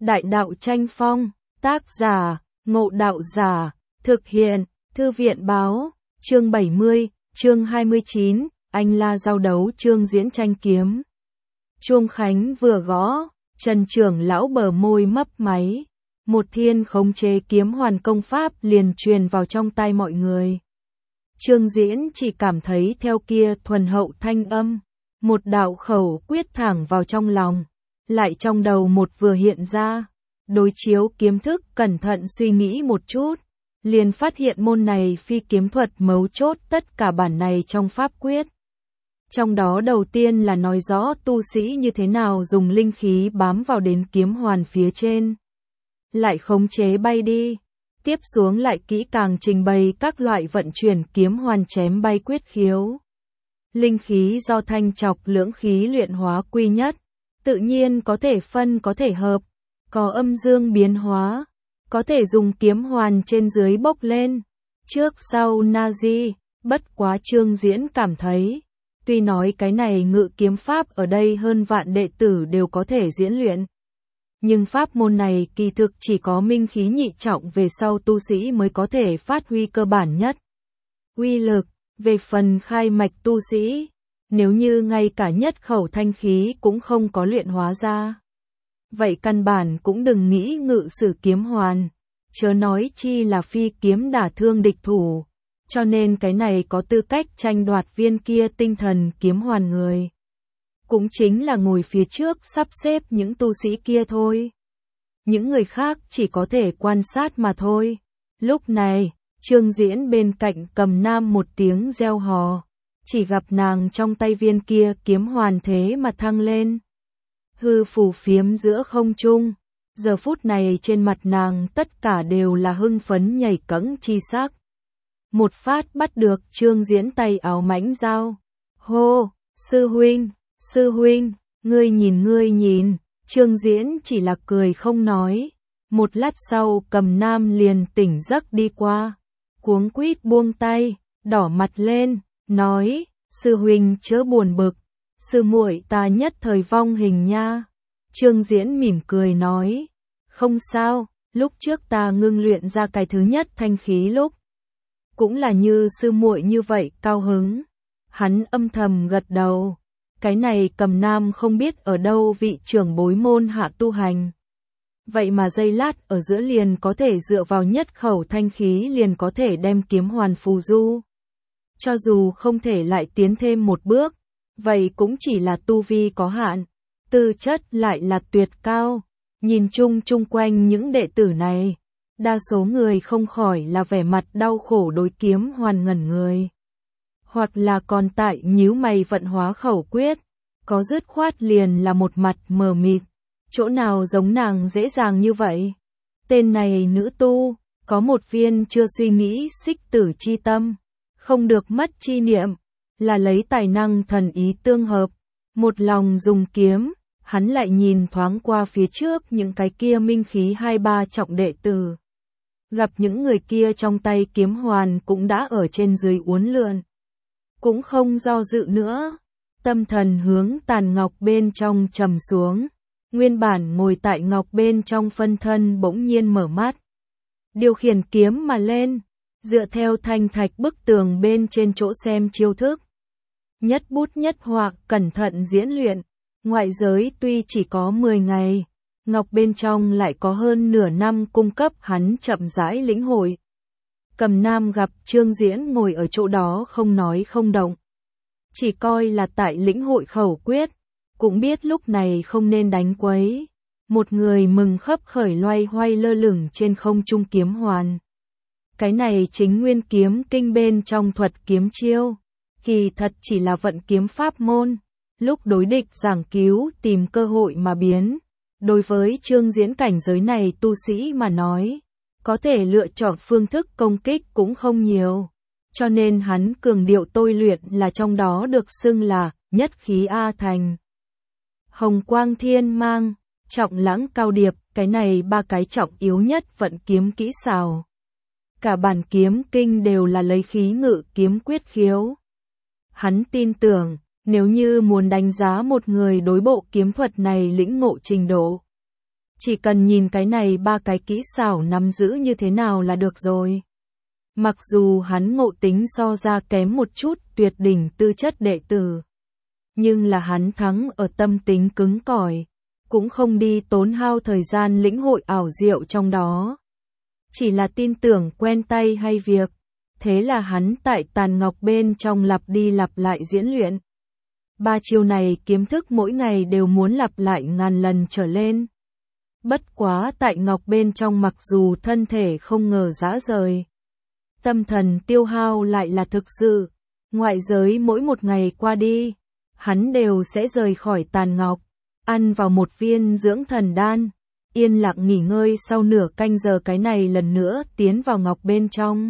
Đại đạo tranh phong, tác giả, Ngộ Đạo Giả, thực hiện, Thư viện báo, chương 70, chương 29, anh la giao đấu chương diễn tranh kiếm. Chuông khánh vừa gõ, Trần trưởng lão bờ môi mấp máy, một thiên khống chế kiếm hoàn công pháp liền truyền vào trong tai mọi người. Trương Diễn chỉ cảm thấy theo kia thuần hậu thanh âm, một đạo khẩu quyết thẳng vào trong lòng, lại trong đầu một vừa hiện ra, đối chiếu kiếm thức cẩn thận suy nghĩ một chút, liền phát hiện môn này phi kiếm thuật mấu chốt tất cả bản này trong pháp quyết. Trong đó đầu tiên là nói rõ tu sĩ như thế nào dùng linh khí bám vào đến kiếm hoàn phía trên, lại khống chế bay đi. Tiếp xuống lại kỹ càng trình bày các loại vận chuyển kiếm hoàn chém bay quyết khiếu. Linh khí do thanh trọc lưỡng khí luyện hóa quy nhất, tự nhiên có thể phân có thể hợp, có âm dương biến hóa, có thể dùng kiếm hoàn trên dưới bốc lên, trước sau na di. Bất quá Trương Diễn cảm thấy, tuy nói cái này ngự kiếm pháp ở đây hơn vạn đệ tử đều có thể diễn luyện, nhưng pháp môn này kỳ thực chỉ có minh khí nhị trọng về sau tu sĩ mới có thể phát huy cơ bản nhất uy lực. Về phần khai mạch tu sĩ, nếu như ngay cả nhất khẩu thanh khí cũng không có luyện hóa ra, vậy căn bản cũng đừng nghĩ ngự sử kiếm hoàn, chớ nói chi là phi kiếm đả thương địch thủ, cho nên cái này có tư cách tranh đoạt viên kia tinh thần kiếm hoàn người, cũng chính là ngồi phía trước sắp xếp những tu sĩ kia thôi. Những người khác chỉ có thể quan sát mà thôi. Lúc này, Trương Diễn bên cạnh Cầm Nam một tiếng reo hò, chỉ gặp nàng trong tay viên kia kiếm hoàn thế mà thăng lên, hư phù phiếm giữa không trung. Giờ phút này trên mặt nàng tất cả đều là hưng phấn nhảy cẫng chi sắc. Một phát bắt được Trương Diễn tay áo mãnh dao. Hô, sư huynh, ngươi nhìn. Trương Diễn chỉ là cười không nói. Một lát sau Cầm Nam liền tỉnh giấc đi qua, cuống quýt buông tay, đỏ mặt lên, nói, sư huynh chớ buồn bực, sư muội ta nhất thời vong hình nha. Trương Diễn mỉm cười nói, không sao, lúc trước ta ngưng luyện ra cái thứ nhất thanh khí lúc, cũng là như sư muội như vậy cao hứng. Hắn âm thầm gật đầu, cái này Cầm Nam không biết ở đâu vị trưởng bối môn hạ tu hành. Vậy mà giây lát ở giữa liền có thể dựa vào nhất khẩu thanh khí liền có thể đem kiếm hoàn phù du. Cho dù không thể lại tiến thêm một bước, vậy cũng chỉ là tu vi có hạn, tư chất lại là tuyệt cao. Nhìn chung quanh những đệ tử này, đa số người không khỏi là vẻ mặt đau khổ đối kiếm hoàn ngẩn người. Hoặc là còn tại nhíu mày vận hóa khẩu quyết, có dứt khoát liền là một mặt mờ mịt. Chỗ nào giống nàng dễ dàng như vậy? Tên này nữ tu, có một viên chưa suy nghĩ xích tử chi tâm, không được mất chi niệm, là lấy tài năng thần ý tương hợp, một lòng dùng kiếm. Hắn lại nhìn thoáng qua phía trước những cái kia minh khí 2-3 trọng đệ tử. Gặp những người kia trong tay kiếm hoàn cũng đã ở trên dưới uốn lượn. Cũng không do dự nữa, tâm thần hướng tàn ngọc bên trong trầm xuống. Nguyên bản ngồi tại ngọc bên trong phân thân bỗng nhiên mở mắt, điều khiển kiếm mà lên, dựa theo thanh thạch bức tường bên trên chỗ xem chiêu thức. Nhất bút nhất họa cẩn thận diễn luyện, ngoại giới tuy chỉ có 10 ngày, ngọc bên trong lại có hơn nửa năm cung cấp hắn chậm rãi lĩnh hội. Cầm Nam gặp Trương Diễn ngồi ở chỗ đó không nói không động, chỉ coi là tại lĩnh hội khẩu quyết. Cũng biết lúc này không nên đánh quấy. Một người mừng khấp khởi loay hoay lơ lửng trên không trung kiếm hoàn. Cái này chính nguyên kiếm kinh bên trong thuật kiếm chiêu. Kỳ thật chỉ là vận kiếm pháp môn. Lúc đối địch giảng cứu tìm cơ hội mà biến. Đối với Trương Diễn cảnh giới này tu sĩ mà nói, có thể lựa chọn phương thức công kích cũng không nhiều. Cho nên hắn cường điệu tôi luyện là trong đó được xưng là nhất khí A thành. Hồng quang thiên mang, trọng lãng cao điệp, cái này ba cái trọng yếu nhất vận kiếm kỹ xảo. Cả bản kiếm kinh đều là lấy khí ngự kiếm quyết khiếu. Hắn tin tưởng, nếu như muốn đánh giá một người đối bộ kiếm thuật này lĩnh ngộ trình độ, Chỉ cần nhìn cái này ba cái kỹ xảo nắm giữ như thế nào là được rồi. Mặc dù hắn ngộ tính so ra kém một chút tuyệt đỉnh tư chất đệ tử, nhưng là hắn thắng ở tâm tính cứng cỏi, cũng không đi tốn hao thời gian lĩnh hội ảo diệu trong đó. Chỉ là tin tưởng quen tay hay việc, thế là hắn tại tàn ngọc bên trong lặp đi lặp lại diễn luyện. Ba chiêu này kiếm thức mỗi ngày đều muốn lặp lại ngàn lần trở lên. Bất quá tại ngọc bên trong mặc dù thân thể không ngờ rã rời, tâm thần tiêu hao lại là thực sự. Ngoại giới mỗi một ngày qua đi, hắn đều sẽ rời khỏi tàn ngọc, ăn vào một viên dưỡng thần đan, yên lặng nghỉ ngơi sau nửa canh giờ cái này lần nữa tiến vào ngọc bên trong.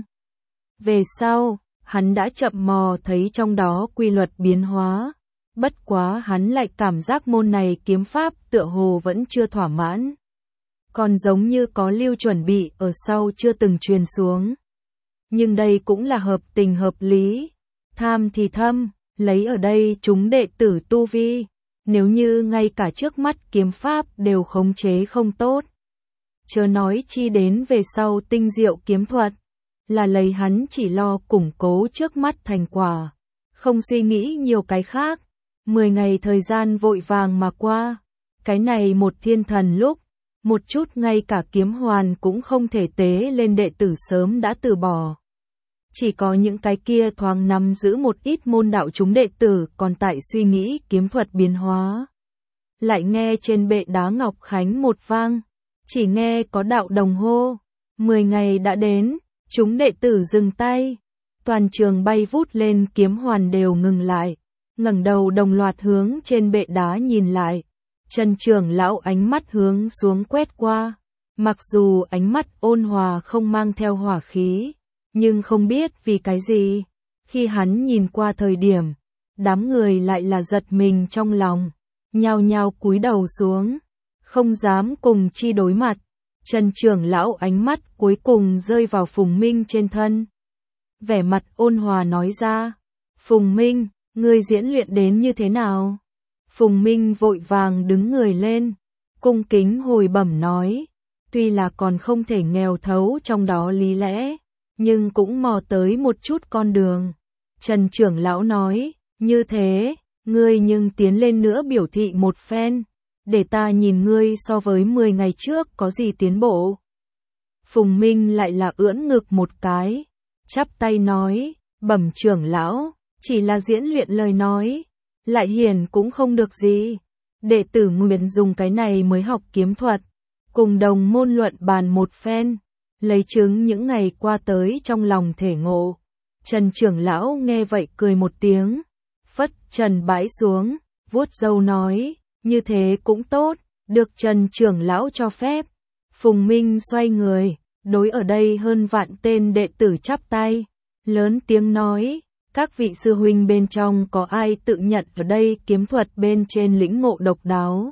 Về sau, hắn đã chậm mò thấy trong đó quy luật biến hóa, bất quá hắn lại cảm giác môn này kiếm pháp tựa hồ vẫn chưa thỏa mãn. Còn giống như có lưu chuẩn bị ở sau chưa từng truyền xuống. Nhưng đây cũng là hợp tình hợp lý, tham thì thâm, lấy ở đây chúng đệ tử tu vi, nếu như ngay cả trước mắt kiếm pháp đều khống chế không tốt. Chớ nói chi đến về sau tinh diệu kiếm thuật, là lấy hắn chỉ lo củng cố trước mắt thành quả, không suy nghĩ nhiều cái khác. 10 ngày thời gian vội vàng mà qua, cái này một thiên thần lúc, một chút ngay cả kiếm hoàn cũng không thể tế lên đệ tử sớm đã từ bỏ. Chỉ có những cái kia thoáng nắm giữ một ít môn đạo chúng đệ tử còn tại suy nghĩ kiếm thuật biến hóa. Lại nghe trên bệ đá ngọc khánh một vang, chỉ nghe có đạo đồng hô, 10 ngày đã đến, chúng đệ tử dừng tay, toàn trường bay vút lên kiếm hoàn đều ngừng lại, ngẩng đầu đồng loạt hướng trên bệ đá nhìn lại. Trần trưởng lão ánh mắt hướng xuống quét qua, mặc dù ánh mắt ôn hòa không mang theo hỏa khí, nhưng không biết vì cái gì, khi hắn nhìn qua thời điểm, đám người lại là giật mình trong lòng, nhao nhao cúi đầu xuống, không dám cùng chi đối mặt. Trần trưởng lão ánh mắt cuối cùng rơi vào Phùng Minh trên thân. Vẻ mặt ôn hòa nói ra, Phùng Minh, ngươi diễn luyện đến như thế nào? Phùng Minh vội vàng đứng người lên, cung kính hồi bẩm nói, tuy là còn không thể nghèo thấu trong đó lý lẽ, nhưng cũng mò tới một chút con đường. Trần trưởng lão nói, như thế, ngươi nhưng tiến lên nữa biểu thị một phen, để ta nhìn ngươi so với 10 ngày trước có gì tiến bộ. Phùng Minh lại là ưỡn ngực một cái, chắp tay nói, bẩm trưởng lão, chỉ là diễn luyện lời nói, lại hiển cũng không được gì. Đệ tử nguyện dùng cái này mới học kiếm thuật, cùng đồng môn luận bàn một phen, lấy chứng những ngày qua tới trong lòng thể ngộ. Trần trưởng lão nghe vậy cười một tiếng, phất trần bãi xuống, vuốt râu nói, như thế cũng tốt, được Trần trưởng lão cho phép. Phùng Minh xoay người, đối ở đây hơn vạn tên đệ tử chắp tay, lớn tiếng nói, các vị sư huynh bên trong có ai tự nhận ở đây kiếm thuật bên trên lĩnh ngộ độc đáo,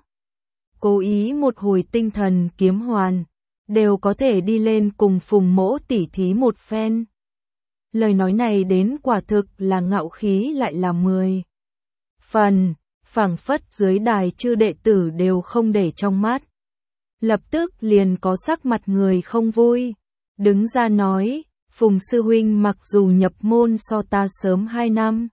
cố ý một hồi tinh thần kiếm hoàn, đều có thể đi lên cùng Phùng mỗ tỉ thí một phen. Lời nói này đến quả thực là ngạo khí lại là 10 phần, phảng phất dưới đài chư đệ tử đều không để trong mắt. Lập tức liền có sắc mặt người không vui, đứng ra nói, Phùng sư huynh mặc dù nhập môn so ta sớm 2 năm,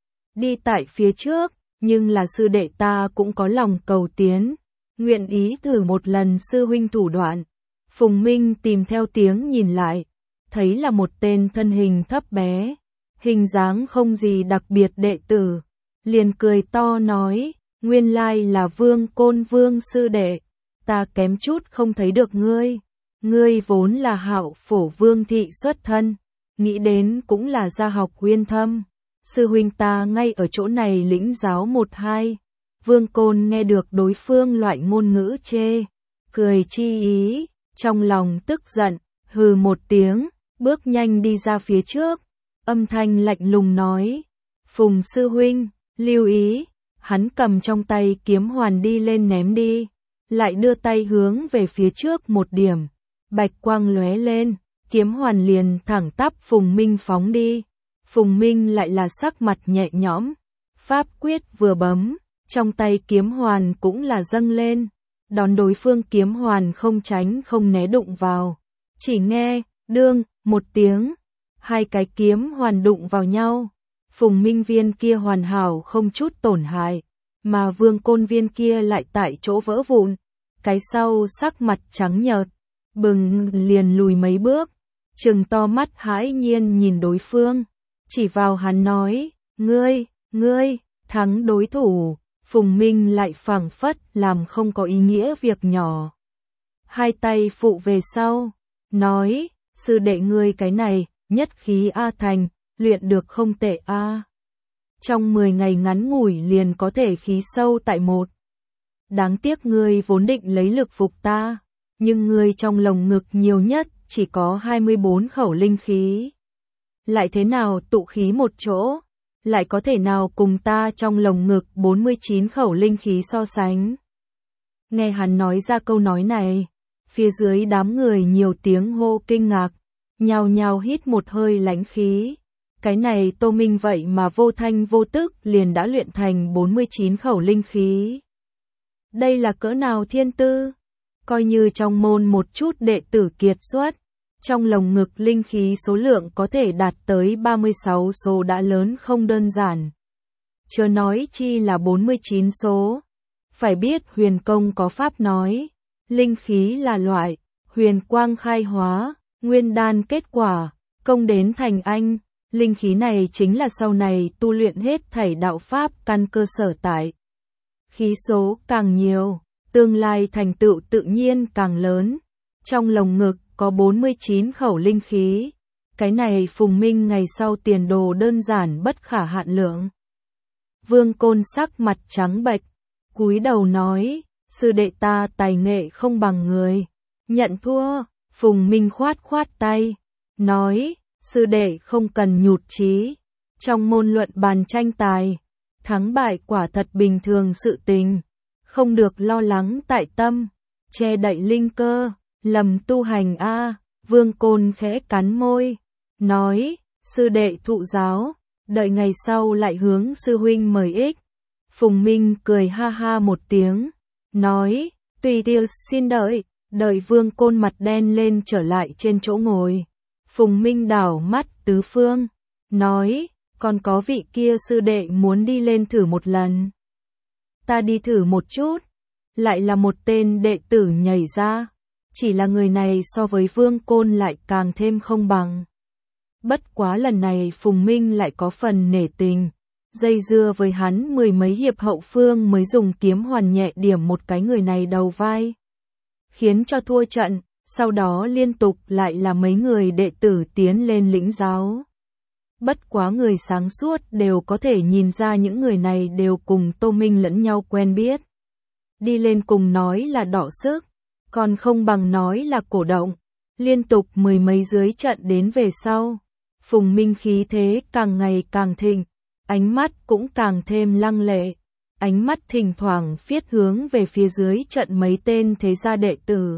đi tại phía trước, nhưng là sư đệ ta cũng có lòng cầu tiến, nguyện ý thử một lần sư huynh thủ đoạn. Phùng Minh tìm theo tiếng nhìn lại, thấy là một tên thân hình thấp bé, hình dáng không gì đặc biệt đệ tử, liền cười to nói, nguyên lai là Vương Côn Vương sư đệ, ta kém chút không thấy được ngươi. Ngươi vốn là Hạo Phổ Vương thị xuất thân, nghĩ đến cũng là gia học uyên thâm, sư huynh ta ngay ở chỗ này lĩnh giáo 1-2. Vương Côn nghe được đối phương loại ngôn ngữ chê, cười chi ý, trong lòng tức giận, hừ một tiếng, bước nhanh đi ra phía trước, âm thanh lạnh lùng nói, Phùng sư huynh, lưu ý. Hắn cầm trong tay kiếm hoàn đi lên ném đi, lại đưa tay hướng về phía trước một điểm. Bạch quang lóe lên, kiếm hoàn liền thẳng tắp Phùng Minh phóng đi. Phùng Minh lại là sắc mặt nhẹ nhõm, pháp quyết vừa bấm, trong tay kiếm hoàn cũng là dâng lên, đón đối phương kiếm hoàn không tránh không né đụng vào. Chỉ nghe, đương, một tiếng, hai cái kiếm hoàn đụng vào nhau. Phùng Minh viên kia hoàn hảo không chút tổn hại, mà Vương Côn viên kia lại tại chỗ vỡ vụn. Cái sau sắc mặt trắng nhợt, bừng liền lùi mấy bước, trừng to mắt hãi nhiên nhìn đối phương, chỉ vào hắn nói, ngươi, thắng đối thủ. Phùng Minh lại phảng phất làm không có ý nghĩa việc nhỏ. Hai tay phụ về sau, nói, sư đệ ngươi cái này, nhất khí A thành, luyện được không tệ A. Trong 10 ngày ngắn ngủi liền có thể khí sâu tại một. Đáng tiếc ngươi vốn định lấy lực phục ta, nhưng ngươi trong lồng ngực nhiều nhất chỉ có 24 khẩu linh khí. Lại thế nào tụ khí một chỗ, lại có thể nào cùng ta trong lồng ngực 49 khẩu linh khí so sánh. Nghe hắn nói ra câu nói này, phía dưới đám người nhiều tiếng hô kinh ngạc, nhao nhao hít một hơi lãnh khí. Cái này Tô Minh vậy mà vô thanh vô tức liền đã luyện thành 49 khẩu linh khí. Đây là cỡ nào thiên tư? Coi như trong môn một chút đệ tử kiệt xuất, trong lồng ngực linh khí số lượng có thể đạt tới 36 số đã lớn không đơn giản. Chớ nói chi là 49 số. Phải biết huyền công có pháp nói, linh khí là loại, huyền quang khai hóa, nguyên đan kết quả, công đến thành anh. Linh khí này chính là sau này tu luyện hết thảy đạo pháp căn cơ sở tại. Khí số càng nhiều, tương lai thành tựu tự nhiên càng lớn. Trong lồng ngực có 49 khẩu linh khí. Cái này Phùng Minh ngày sau tiền đồ đơn giản bất khả hạn lượng. Vương Côn sắc mặt trắng bệch, cúi đầu nói, sư đệ ta tài nghệ không bằng người. Nhận thua, Phùng Minh khoát khoát tay, nói, sư đệ không cần nhụt chí. Trong môn luận bàn tranh tài, thắng bại quả thật bình thường sự tình, không được lo lắng tại tâm, che đậy linh cơ, lầm tu hành a. Vương Côn khẽ cắn môi, nói, sư đệ thụ giáo, đợi ngày sau lại hướng sư huynh mời ích. Phùng Minh cười ha ha một tiếng, nói, tùy tiệc xin đợi. Đợi Vương Côn mặt đen lên trở lại trên chỗ ngồi, Phùng Minh đảo mắt tứ phương, nói, còn có vị kia sư đệ muốn đi lên thử một lần. Ta đi thử một chút. Lại là một tên đệ tử nhảy ra, chỉ là người này so với Vương Côn lại càng thêm không bằng. Bất quá lần này Phùng Minh lại có phần nể tình, dây dưa với hắn 10 mấy hiệp hậu phương mới dùng kiếm hoàn nhẹ điểm một cái người này đầu vai, khiến cho thua trận. Sau đó liên tục lại là mấy người đệ tử tiến lên lĩnh giáo. Bất quá người sáng suốt đều có thể nhìn ra những người này đều cùng Tô Minh lẫn nhau quen biết. Đi lên cùng nói là đọ sức, còn không bằng nói là cổ động. Liên tục 10 mấy dưới trận đến về sau, Phùng Minh khí thế càng ngày càng thịnh, ánh mắt cũng càng thêm lăng lệ. Ánh mắt thỉnh thoảng phiết hướng về phía dưới trận mấy tên thế gia đệ tử.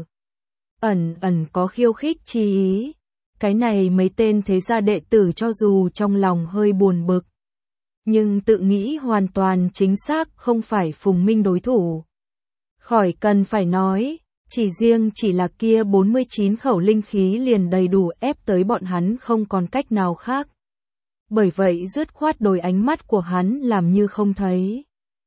Ẩn có khiêu khích chi ý. Cái này mấy tên thế gia đệ tử cho dù trong lòng hơi buồn bực, nhưng tự nghĩ hoàn toàn chính xác không phải Phùng Minh đối thủ. Khỏi cần phải nói, chỉ là kia 49 khẩu linh khí liền đầy đủ ép tới bọn hắn không còn cách nào khác. Bởi vậy dứt khoát đổi ánh mắt của hắn làm như không thấy.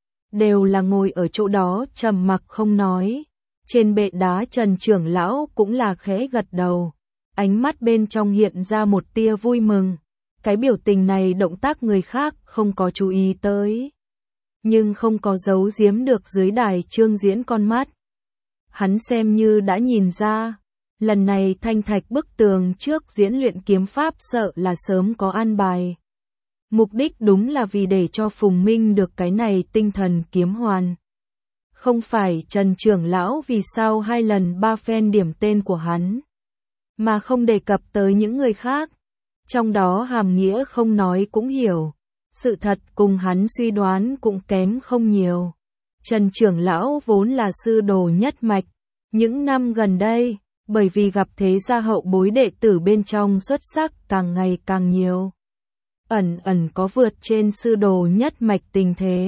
Đều là ngồi ở chỗ đó trầm mặc không nói. Trên bệ đá Trần trưởng lão cũng là khẽ gật đầu. Ánh mắt bên trong hiện ra một tia vui mừng. Cái biểu tình này động tác người khác không có chú ý tới, nhưng không có giấu giếm được dưới đài Trương Diễn con mắt. Hắn xem như đã nhìn ra, lần này thanh thạch bức tường trước diễn luyện kiếm pháp sợ là sớm có an bài. Mục đích đúng là vì để cho Phùng Minh được cái này tinh thần kiếm hoàn. Không phải Trần trưởng lão vì sao 2 lần 3 phen điểm tên của hắn, mà không đề cập tới những người khác. Trong đó hàm nghĩa không nói cũng hiểu. Sự thật cùng hắn suy đoán cũng kém không nhiều. Trần trưởng lão vốn là sư đồ nhất mạch. Những năm gần đây, bởi vì gặp thế gia hậu bối đệ tử bên trong xuất sắc càng ngày càng nhiều, ẩn có vượt trên sư đồ nhất mạch tình thế.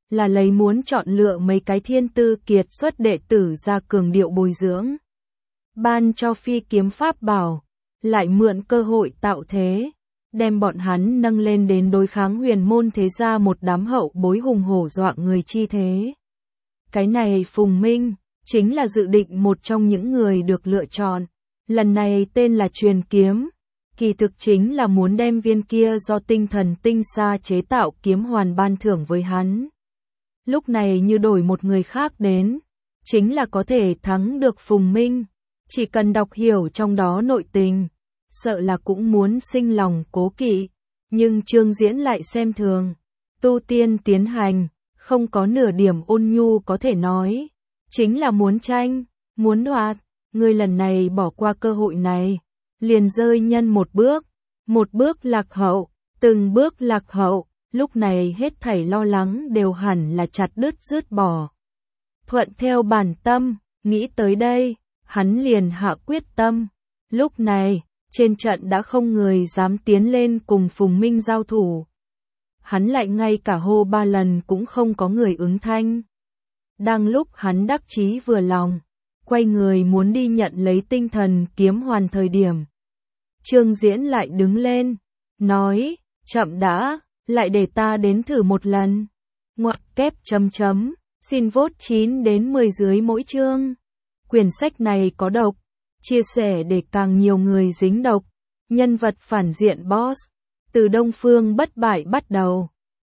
là lấy muốn chọn lựa mấy cái thiên tư kiệt xuất đệ tử ra cường điệu bồi dưỡng. Ban cho phi kiếm pháp bảo, lại mượn cơ hội tạo thế, đem bọn hắn nâng lên đến đối kháng huyền môn thế gia một đám hậu bối hùng hổ dọa người chi thế. Cái này Phùng Minh, chính là dự định một trong những người được lựa chọn, lần này tên là Truyền Kiếm, kỳ thực chính là muốn đem viên kia do tinh thần tinh xa chế tạo kiếm hoàn ban thưởng với hắn. Lúc này như đổi một người khác đến, chính là có thể thắng được Phùng Minh, chỉ cần đọc hiểu trong đó nội tình, sợ là cũng muốn sinh lòng cố kỵ, nhưng Trương Diễn lại xem thường, tu tiên tiến hành, không có nửa điểm ôn nhu có thể nói, chính là muốn tranh, muốn đoạt, người lần này bỏ qua cơ hội này, liền rơi nhân một bước lạc hậu, từng bước lạc hậu, lúc này hết thảy lo lắng đều hẳn là chặt đứt dứt bỏ. Thuận theo bản tâm, nghĩ tới đây, hắn liền hạ quyết tâm, lúc này, trên trận đã không người dám tiến lên cùng Phùng Minh giao thủ. Hắn lại ngay cả hô 3 lần cũng không có người ứng thanh. Đang lúc hắn đắc chí vừa lòng, quay người muốn đi nhận lấy tinh thần kiếm hoàn thời điểm. Trương Diễn lại đứng lên, nói, chậm đã, lại để ta đến thử một lần. Ngoặc kép chấm chấm, xin vote 9 đến 10 dưới mỗi chương. Quyển sách này có độc, chia sẻ để càng nhiều người dính độc. Nhân vật phản diện boss, từ Đông Phương bất bại bắt đầu.